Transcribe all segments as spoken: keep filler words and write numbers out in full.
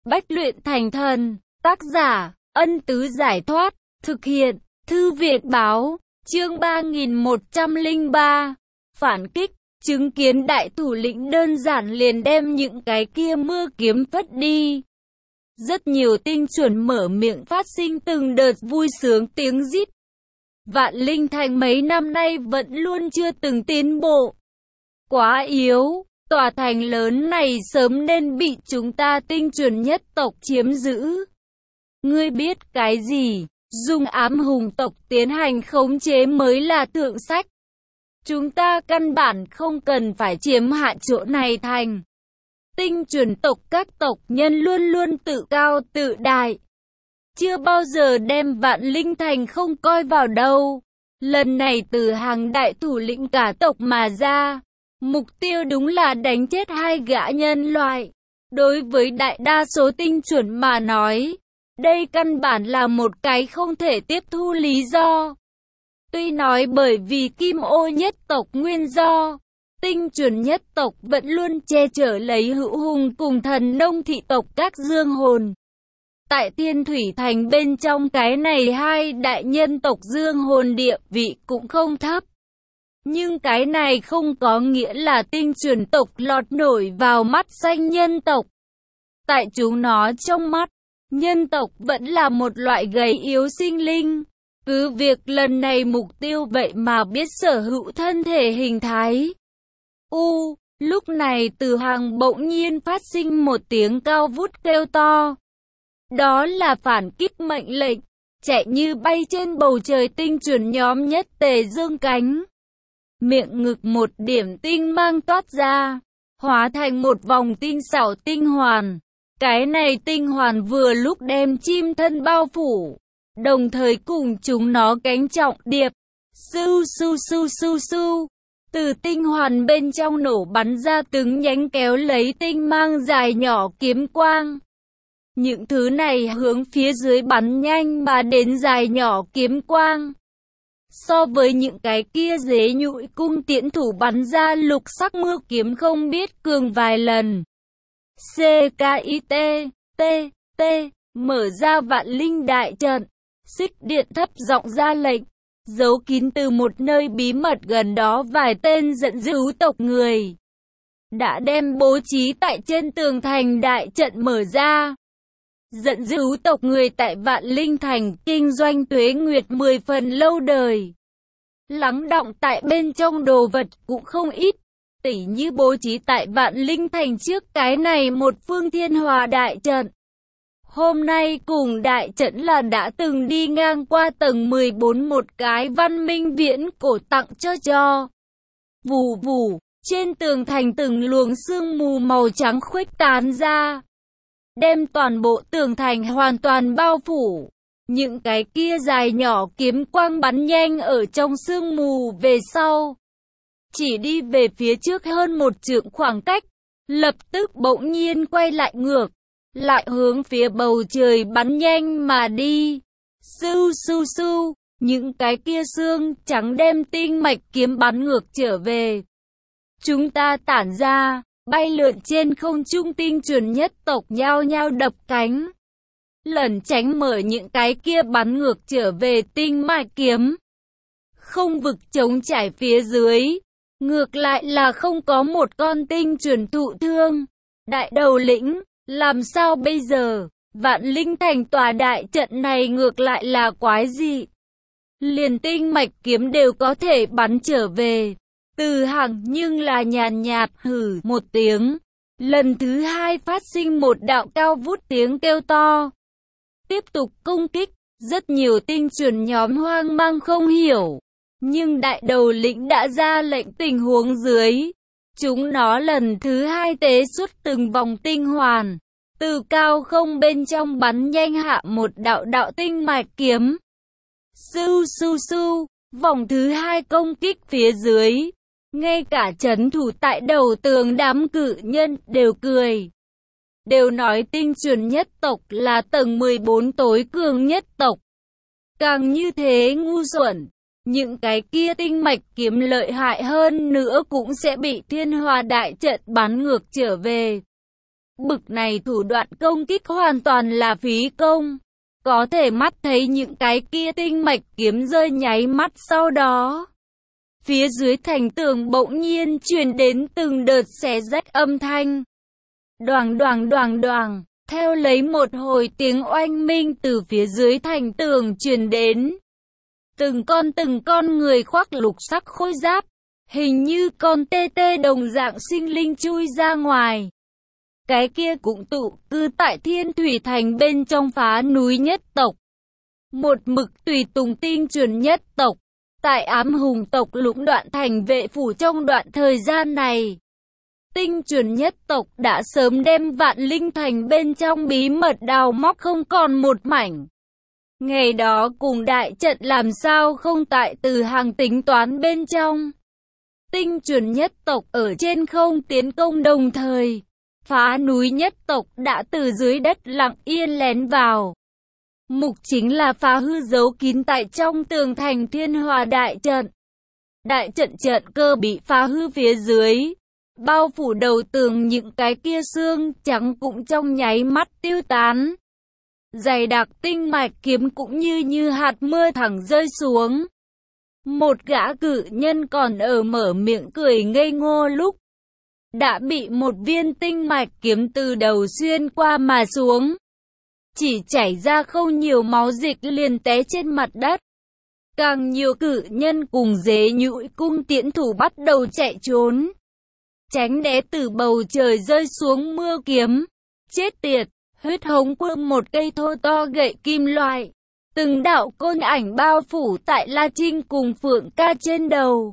Bách luyện thành thần. Tác giả, Ân Tứ Giải Thoát. Thực hiện, Thư Việt Báo. Chương ba nghìn một trăm lẻ ba. Phản kích. Chứng kiến đại thủ lĩnh đơn giản liền đem những cái kia mưa kiếm phất đi. Rất nhiều tinh chuẩn mở miệng phát sinh từng đợt vui sướng tiếng rít. Vạn Linh Thành mấy năm nay vẫn luôn chưa từng tiến bộ. Quá yếu, tòa thành lớn này sớm nên bị chúng ta tinh chuẩn nhất tộc chiếm giữ. Ngươi biết cái gì? Dùng ám hùng tộc tiến hành khống chế mới là thượng sách. Chúng ta căn bản không cần phải chiếm hạ chỗ này thành. Tinh chuẩn tộc các tộc nhân luôn luôn tự cao tự đại. Chưa bao giờ đem Vạn Linh Thành không coi vào đâu. Lần này từ hàng đại thủ lĩnh cả tộc mà ra. Mục tiêu đúng là đánh chết hai gã nhân loại. Đối với đại đa số tinh chuẩn mà nói, đây căn bản là một cái không thể tiếp thu lý do. Tuy nói bởi vì kim ô nhất tộc nguyên do, tinh chuẩn nhất tộc vẫn luôn che chở lấy hữu hùng cùng thần nông thị tộc các dương hồn. Tại Thiên Thủy Thành bên trong cái này hai đại nhân tộc dương hồn địa vị cũng không thấp. Nhưng cái này không có nghĩa là tinh chuẩn tộc lọt nổi vào mắt xanh nhân tộc. Tại chúng nó trong mắt, nhân tộc vẫn là một loại gầy yếu sinh linh. Cứ việc lần này mục tiêu vậy mà biết sở hữu thân thể hình thái. U, lúc này từ hàng bỗng nhiên phát sinh một tiếng cao vút kêu to. Đó là phản kích mệnh lệnh, chạy như bay trên bầu trời tinh chuẩn nhóm nhất tề dương cánh. Miệng ngực một điểm tinh mang toát ra, hóa thành một vòng tinh xảo tinh hoàn. Cái này tinh hoàn vừa lúc đem chim thân bao phủ, đồng thời cùng chúng nó cánh trọng điệp. Su su su su su, từ tinh hoàn bên trong nổ bắn ra từng nhánh kéo lấy tinh mang dài nhỏ kiếm quang. Những thứ này hướng phía dưới bắn nhanh mà đến dài nhỏ kiếm quang. So với những cái kia dế nhụi cung tiễn thủ bắn ra lục sắc mưa kiếm không biết cường vài lần. C K I T T T mở ra Vạn Linh đại trận. Xích Điện thấp giọng ra lệnh, giấu kín từ một nơi bí mật gần đó vài tên giận dữ tộc người. Đã đem bố trí tại trên tường thành đại trận mở ra. Giận dữ tộc người tại Vạn Linh Thành kinh doanh tuế nguyệt mười phần lâu đời. Lắng đọng tại bên trong đồ vật cũng không ít. Tỉ như bố trí tại Vạn Linh Thành trước cái này một phương thiên hòa đại trận. Hôm nay cùng đại trận là đã từng đi ngang qua tầng mười bốn một cái văn minh viễn cổ tặng cho cho. Vù vù, trên tường thành từng luồng sương mù màu trắng khuếch tán ra. Đem toàn bộ tường thành hoàn toàn bao phủ. Những cái kia dài nhỏ kiếm quang bắn nhanh ở trong sương mù về sau. Chỉ đi về phía trước hơn một trượng khoảng cách, lập tức bỗng nhiên quay lại ngược, lại hướng phía bầu trời bắn nhanh mà đi. Su su su, những cái kia xương trắng đem tinh mạch kiếm bắn ngược trở về. Chúng ta tản ra, bay lượn trên không trung tinh chuẩn nhất tộc nhao nhao đập cánh. Lẩn tránh mở những cái kia bắn ngược trở về tinh mạch kiếm. Không vực chống trải phía dưới. Ngược lại là không có một con tinh chuẩn thụ thương. Đại đầu lĩnh, làm sao bây giờ? Vạn Linh Thành tòa đại trận này ngược lại là quái dị. Liền tinh mạch kiếm đều có thể bắn trở về. Từ hàng nhưng là nhàn nhạt hử một tiếng. Lần thứ hai phát sinh một đạo cao vút tiếng kêu to. Tiếp tục công kích, rất nhiều tinh chuẩn nhóm hoang mang không hiểu. Nhưng đại đầu lĩnh đã ra lệnh tình huống dưới. Chúng nó lần thứ hai tế xuất từng vòng tinh hoàn. Từ cao không bên trong bắn nhanh hạ một đạo đạo tinh mạch kiếm. Su su su, vòng thứ hai công kích phía dưới. Ngay cả trấn thủ tại đầu tường đám cự nhân đều cười. Đều nói tinh chuẩn nhất tộc là tầng mười bốn tối cường nhất tộc. Càng như thế ngu xuẩn. Những cái kia tinh mạch kiếm lợi hại hơn nữa cũng sẽ bị thiên hòa đại trận bắn ngược trở về. Bực này thủ đoạn công kích hoàn toàn là phí công. Có thể mắt thấy những cái kia tinh mạch kiếm rơi nháy mắt sau đó. Phía dưới thành tường bỗng nhiên truyền đến từng đợt xé rách âm thanh. Đoàng đoàng đoàng đoàng, theo lấy một hồi tiếng oanh minh từ phía dưới thành tường truyền đến. Từng con từng con người khoác lục sắc khôi giáp, hình như con tê tê đồng dạng sinh linh chui ra ngoài. Cái kia cũng tụ cư tại Thiên Thủy Thành bên trong Phá Núi nhất tộc. Một mực tùy tùng Tinh Chuẩn nhất tộc, tại Ám Hùng tộc lũng đoạn thành vệ phủ trong đoạn thời gian này. Tinh Chuẩn nhất tộc đã sớm đem Vạn Linh Thành bên trong bí mật đào móc không còn một mảnh. Ngày đó cùng đại trận làm sao không tại từ hàng tính toán bên trong. Tinh Chuẩn nhất tộc ở trên không tiến công đồng thời. Phá Núi nhất tộc đã từ dưới đất lặng yên lén vào. Mục chính là phá hư giấu kín tại trong tường thành Thiên Hòa đại trận. Đại trận trận cơ bị phá hư phía dưới. Bao phủ đầu tường những cái kia xương trắng cũng trong nháy mắt tiêu tán. Dày đặc tinh mạch kiếm cũng như như hạt mưa thẳng rơi xuống. Một gã cự nhân còn ở mở miệng cười ngây ngô lúc đã bị một viên tinh mạch kiếm từ đầu xuyên qua mà xuống. Chỉ chảy ra không nhiều máu dịch liền té trên mặt đất. Càng nhiều cự nhân cùng dế nhũi cung tiễn thủ bắt đầu chạy trốn. Tránh né từ bầu trời rơi xuống mưa kiếm. Chết tiệt, huyết hống quân một cây thô to gậy kim loại. Từng đạo côn ảnh bao phủ tại La Trinh cùng Phượng Ca trên đầu.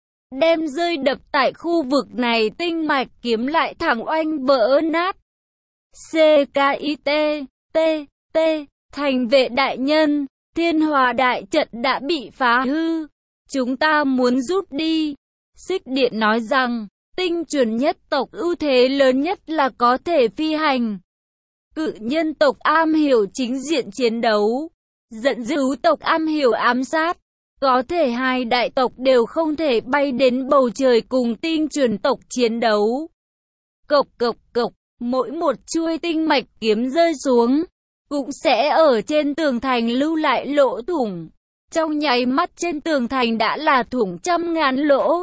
Đem rơi đập tại khu vực này tinh mạch kiếm lại thẳng oanh vỡ nát. C K I T, T, T, thành vệ đại nhân, Thiên Hòa đại trận đã bị phá hư. Chúng ta muốn rút đi. Xích Điện nói rằng, Tinh Chuẩn nhất tộc ưu thế lớn nhất là có thể phi hành. Cự nhân tộc am hiểu chính diện chiến đấu. Giận dữ tộc am hiểu ám sát. Có thể hai đại tộc đều không thể bay đến bầu trời cùng Tinh Chuẩn tộc chiến đấu. Cộc cộc cộc, mỗi một chuôi tinh mạch kiếm rơi xuống, cũng sẽ ở trên tường thành lưu lại lỗ thủng. Trong nháy mắt trên tường thành đã là thủng trăm ngàn lỗ.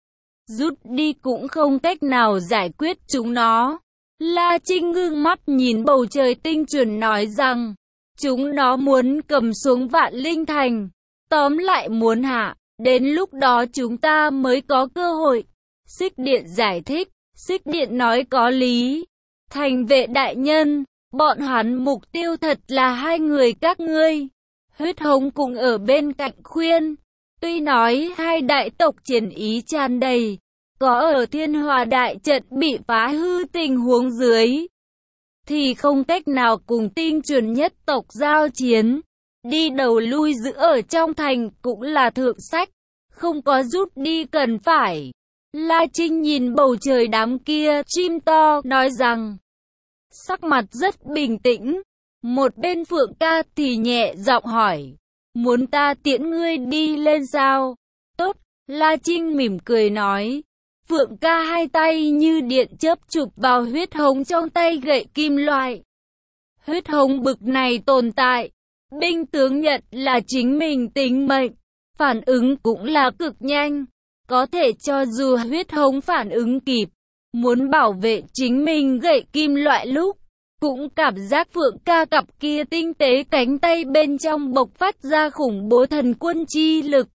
Rút đi cũng không cách nào giải quyết chúng nó. La Trinh ngưng mắt nhìn bầu trời Tinh Chuẩn nói rằng, chúng nó muốn cầm xuống Vạn Linh Thành. Tóm lại muốn hạ, đến lúc đó chúng ta mới có cơ hội. Xích Điện giải thích, Xích Điện nói có lý. Thành vệ đại nhân, bọn hắn mục tiêu thật là hai người các ngươi. Huyết hống cũng ở bên cạnh khuyên. Tuy nói hai đại tộc chiến ý tràn đầy, có ở Thiên Hòa đại trận bị phá hư tình huống dưới, thì không cách nào cùng Tinh Chuẩn nhất tộc giao chiến. Đi đầu lui giữ ở trong thành cũng là thượng sách, không có rút đi cần phải. La Trinh nhìn bầu trời đám kia chim to, nói rằng, sắc mặt rất bình tĩnh. Một bên Phượng Ca thì nhẹ giọng hỏi, muốn ta tiễn ngươi đi lên sao? Tốt, La Trinh mỉm cười nói. Phượng Ca hai tay như điện chớp chụp vào huyết hống trong tay gậy kim loại. Huyết hống bực này tồn tại, binh tướng nhận là chính mình tính mệnh, phản ứng cũng là cực nhanh. Có thể cho dù huyết hống phản ứng kịp, muốn bảo vệ chính mình gậy kim loại lúc, cũng cảm giác Phượng Ca cặp kia tinh tế cánh tay bên trong bộc phát ra khủng bố thần quân chi lực.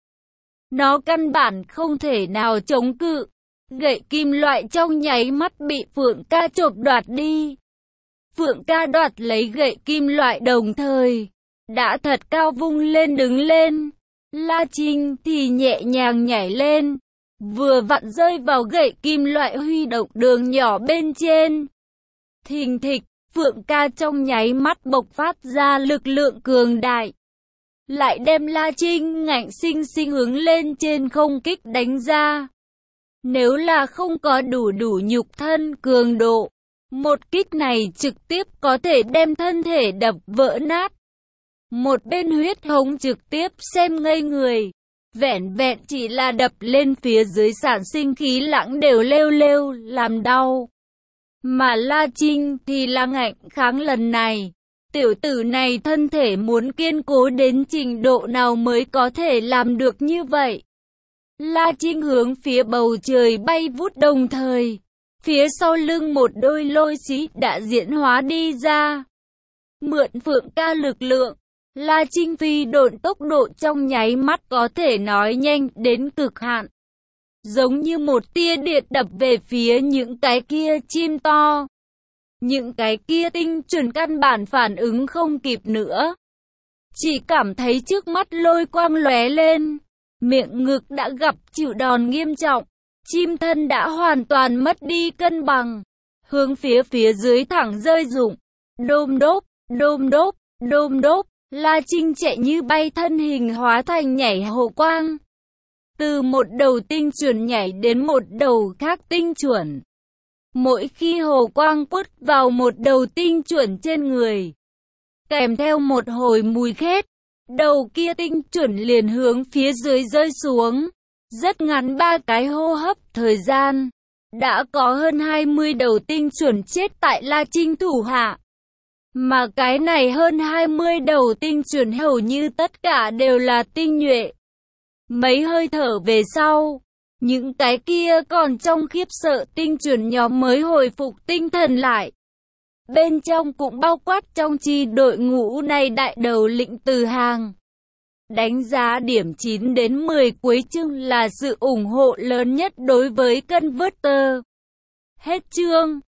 Nó căn bản không thể nào chống cự. Gậy kim loại trong nháy mắt bị Phượng Ca chộp đoạt đi. Phượng Ca đoạt lấy gậy kim loại đồng thời đã thật cao vung lên đứng lên. La Trinh thì nhẹ nhàng nhảy lên, vừa vặn rơi vào gậy kim loại huy động đường nhỏ bên trên. Thình thịch, Phượng Ca trong nháy mắt bộc phát ra lực lượng cường đại, lại đem La Trinh ngạnh sinh sinh hướng lên trên không kích đánh ra. Nếu là không có đủ đủ nhục thân cường độ, một kích này trực tiếp có thể đem thân thể đập vỡ nát. Một bên huyết hống trực tiếp xem ngây người, vẻn vẹn chỉ là đập lên phía dưới sản sinh khí lãng đều lêu lêu, làm đau. Mà La Trinh thì là ngạnh kháng lần này. Tiểu tử này thân thể muốn kiên cố đến trình độ nào mới có thể làm được như vậy. La Trinh hướng phía bầu trời bay vút, đồng thời phía sau lưng một đôi lôi xí đã diễn hóa đi ra. Mượn Phượng Ca lực lượng, La Trinh phi độn tốc độ trong nháy mắt có thể nói nhanh đến cực hạn. Giống như một tia điện đập về phía những cái kia chim to. Những cái kia tinh chuẩn căn bản phản ứng không kịp nữa. Chỉ cảm thấy trước mắt lôi quang lóe lên. Miệng ngực đã gặp chịu đòn nghiêm trọng. Chim thân đã hoàn toàn mất đi cân bằng. Hướng phía phía dưới thẳng rơi rụng. Đôm đốp, đôm đốp, đôm đốp. La Trinh chạy như bay, thân hình hóa thành nhảy hồ quang. Từ một đầu tinh chuẩn nhảy đến một đầu khác tinh chuẩn. Mỗi khi hồ quang quất vào một đầu tinh chuẩn trên người, kèm theo một hồi mùi khét, đầu kia tinh chuẩn liền hướng phía dưới rơi xuống. Rất ngắn ba cái hô hấp thời gian, đã có hơn hai mươi đầu tinh chuẩn chết tại La Trinh thủ hạ. Mà cái này hơn hai mươi đầu tinh chuẩn hầu như tất cả đều là tinh nhuệ. Mấy hơi thở về sau, những cái kia còn trong khiếp sợ tinh chuẩn nhóm mới hồi phục tinh thần lại. Bên trong cũng bao quát trong chi đội ngũ này đại đầu lĩnh Từ Hàng. Đánh giá điểm chín đến mười cuối chương là sự ủng hộ lớn nhất đối với Converter. Hết chương.